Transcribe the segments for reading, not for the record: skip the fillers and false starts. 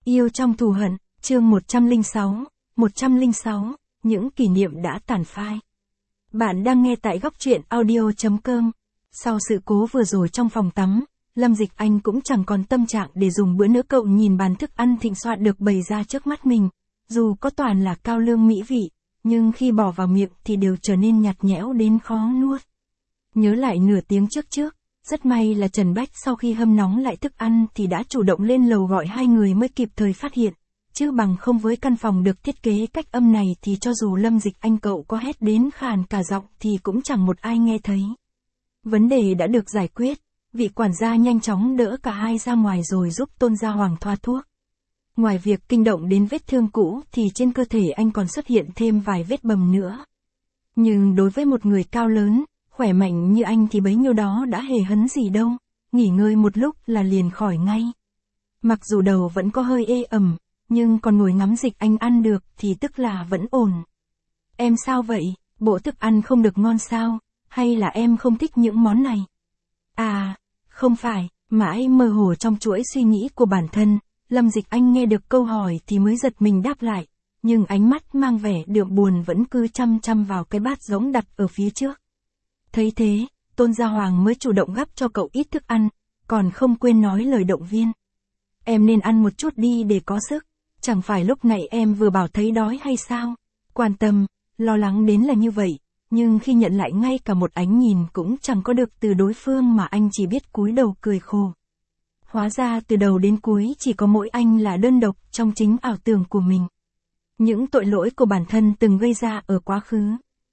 Yêu trong thù hận, chương 106, những kỷ niệm đã tàn phai. Bạn đang nghe tại góc truyện audio.com. Sau sự cố vừa rồi trong phòng tắm, Lâm Dịch Anh cũng chẳng còn tâm trạng để dùng bữa nữa. Cậu nhìn bàn thức ăn thịnh soạn được bày ra trước mắt mình. Dù có toàn là cao lương mỹ vị, nhưng khi bỏ vào miệng thì đều trở nên nhạt nhẽo đến khó nuốt. Nhớ lại nửa tiếng trước, rất may là Trần Bách sau khi hâm nóng lại thức ăn thì đã chủ động lên lầu gọi hai người mới kịp thời phát hiện. Chứ bằng không với căn phòng được thiết kế cách âm này thì cho dù Lâm Dịch Anh cậu có hét đến khàn cả giọng thì cũng chẳng một ai nghe thấy. Vấn đề đã được giải quyết, vị quản gia nhanh chóng đỡ cả hai ra ngoài rồi giúp Tôn Gia Hoàng thoa thuốc. Ngoài việc kinh động đến vết thương cũ thì trên cơ thể anh còn xuất hiện thêm vài vết bầm nữa. Nhưng đối với một người cao lớn, khỏe mạnh như anh thì bấy nhiêu đó đã hề hấn gì đâu, nghỉ ngơi một lúc là liền khỏi ngay. Mặc dù đầu vẫn có hơi ê ẩm, nhưng còn ngồi ngắm Dịch Anh ăn được thì tức là vẫn ổn. Em sao vậy, bộ thức ăn không được ngon sao, hay là em không thích những món này? À, không phải, mãi mơ hồ trong chuỗi suy nghĩ của bản thân, Lâm Dịch Anh nghe được câu hỏi thì mới giật mình đáp lại, nhưng ánh mắt mang vẻ đượm buồn vẫn cứ chăm chăm vào cái bát rỗng đặt ở phía trước. Thấy thế, Tôn Gia Hoàng mới chủ động gắp cho cậu ít thức ăn, còn không quên nói lời động viên. Em nên ăn một chút đi để có sức, chẳng phải lúc nãy em vừa bảo thấy đói hay sao? Quan tâm, lo lắng đến là như vậy, nhưng khi nhận lại ngay cả một ánh nhìn cũng chẳng có được từ đối phương mà anh chỉ biết cúi đầu cười khổ. Hóa ra từ đầu đến cuối chỉ có mỗi anh là đơn độc trong chính ảo tưởng của mình. Những tội lỗi của bản thân từng gây ra ở quá khứ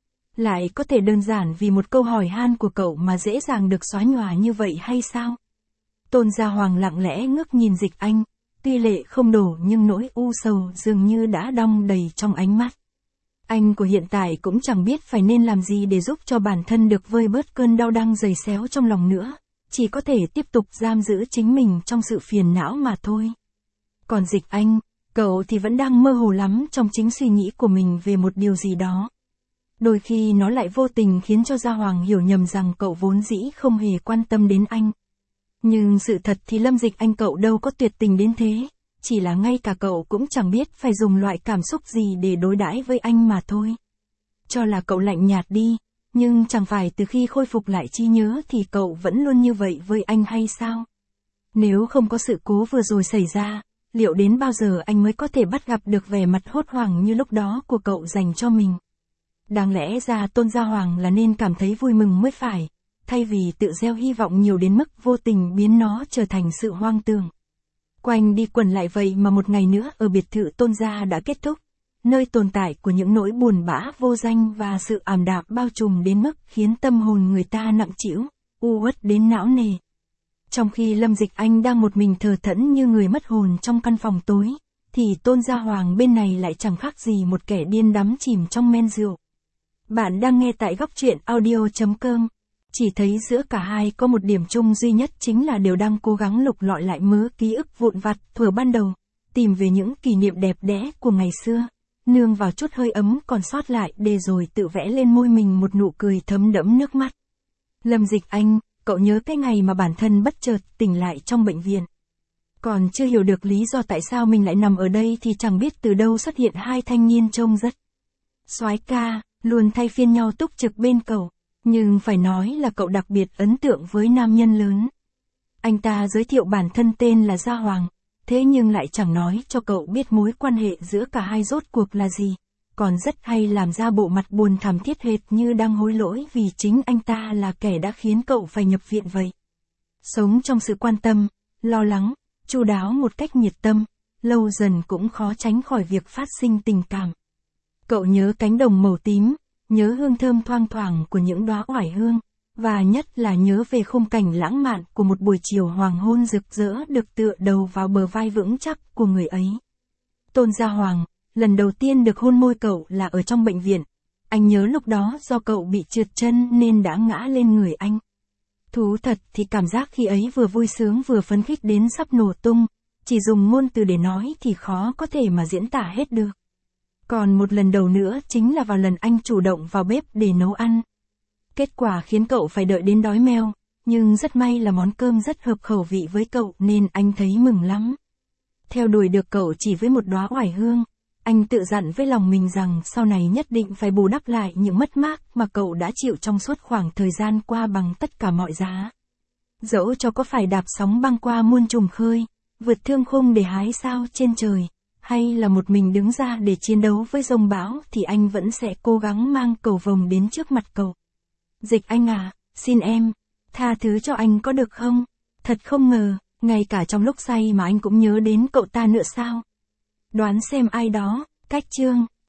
lại có thể đơn giản vì một câu hỏi han của cậu mà dễ dàng được xóa nhòa như vậy hay sao? Tôn Gia Hoàng lặng lẽ ngước nhìn Dịch Anh, tuy lệ không đổ nhưng nỗi u sầu dường như đã đong đầy trong ánh mắt. Anh của hiện tại cũng chẳng biết phải nên làm gì để giúp cho bản thân được vơi bớt cơn đau đang dày xéo trong lòng nữa, chỉ có thể tiếp tục giam giữ chính mình trong sự phiền não mà thôi. Còn Dịch Anh, cậu thì vẫn đang mơ hồ lắm trong chính suy nghĩ của mình về một điều gì đó. Đôi khi nó lại vô tình khiến cho Gia Hoàng hiểu nhầm rằng cậu vốn dĩ không hề quan tâm đến anh. Nhưng sự thật thì Lâm Dịch Anh cậu đâu có tuyệt tình đến thế, chỉ là ngay cả cậu cũng chẳng biết phải dùng loại cảm xúc gì để đối đãi với anh mà thôi. Cho là cậu lạnh nhạt đi, nhưng chẳng phải từ khi khôi phục lại trí nhớ thì cậu vẫn luôn như vậy với anh hay sao? Nếu không có sự cố vừa rồi xảy ra, liệu đến bao giờ anh mới có thể bắt gặp được vẻ mặt hốt hoảng như lúc đó của cậu dành cho mình? Đáng lẽ ra Tôn Gia Hoàng là nên cảm thấy vui mừng mới phải, thay vì tự gieo hy vọng nhiều đến mức vô tình biến nó trở thành sự hoang tưởng. Quanh đi quẩn lại vậy mà một ngày nữa ở biệt thự Tôn Gia đã kết thúc, nơi tồn tại của những nỗi buồn bã vô danh và sự ảm đạm bao trùm đến mức khiến tâm hồn người ta nặng trĩu, u uất đến não nề. Trong khi Lâm Dịch Anh đang một mình thờ thẫn như người mất hồn trong căn phòng tối, thì Tôn Gia Hoàng bên này lại chẳng khác gì một kẻ điên đắm chìm trong men rượu. Bạn đang nghe tại góc truyện audio.com. Chỉ thấy giữa cả hai có một điểm chung duy nhất chính là đều đang cố gắng lục lọi lại mớ ký ức vụn vặt thuở ban đầu, tìm về những kỷ niệm đẹp đẽ của ngày xưa, nương vào chút hơi ấm còn sót lại để rồi tự vẽ lên môi mình một nụ cười thấm đẫm nước mắt. Lâm Dịch Anh, cậu nhớ cái ngày mà bản thân bất chợt tỉnh lại trong bệnh viện. Còn chưa hiểu được lý do tại sao mình lại nằm ở đây thì chẳng biết từ đâu xuất hiện hai thanh niên trông rất soái ca, luôn thay phiên nhau túc trực bên cậu. Nhưng phải nói là cậu đặc biệt ấn tượng với nam nhân lớn. Anh ta giới thiệu bản thân tên là Gia Hoàng, thế nhưng lại chẳng nói cho cậu biết mối quan hệ giữa cả hai rốt cuộc là gì, còn rất hay làm ra bộ mặt buồn thảm thiết hệt như đang hối lỗi vì chính anh ta là kẻ đã khiến cậu phải nhập viện vậy. Sống trong sự quan tâm, lo lắng, chu đáo một cách nhiệt tâm, lâu dần cũng khó tránh khỏi việc phát sinh tình cảm. Cậu nhớ cánh đồng màu tím, nhớ hương thơm thoang thoảng của những đóa oải hương, và nhất là nhớ về khung cảnh lãng mạn của một buổi chiều hoàng hôn rực rỡ được tựa đầu vào bờ vai vững chắc của người ấy. Tôn Gia Hoàng, lần đầu tiên được hôn môi cậu là ở trong bệnh viện. Anh nhớ lúc đó do cậu bị trượt chân nên đã ngã lên người anh. Thú thật thì cảm giác khi ấy vừa vui sướng vừa phấn khích đến sắp nổ tung, chỉ dùng ngôn từ để nói thì khó có thể mà diễn tả hết được. Còn một lần đầu nữa chính là vào lần anh chủ động vào bếp để nấu ăn. Kết quả khiến cậu phải đợi đến đói meo, nhưng rất may là món cơm rất hợp khẩu vị với cậu nên anh thấy mừng lắm. theo đuổi được cậu chỉ với một đóa oải hương. Anh tự dặn với lòng mình rằng sau này nhất định phải bù đắp lại những mất mát mà cậu đã chịu trong suốt khoảng thời gian qua bằng tất cả mọi giá. Dẫu cho có phải đạp sóng băng qua muôn trùng khơi, vượt thương khung để hái sao trên trời, hay là một mình đứng ra để chiến đấu với dông bão thì anh vẫn sẽ cố gắng mang cầu vồng đến trước mặt cậu. Dịch Anh à, xin em, tha thứ cho anh có được không? Thật không ngờ, ngay cả trong lúc say mà anh cũng nhớ đến cậu ta nữa sao? Đoán xem ai đó, Cách Chương.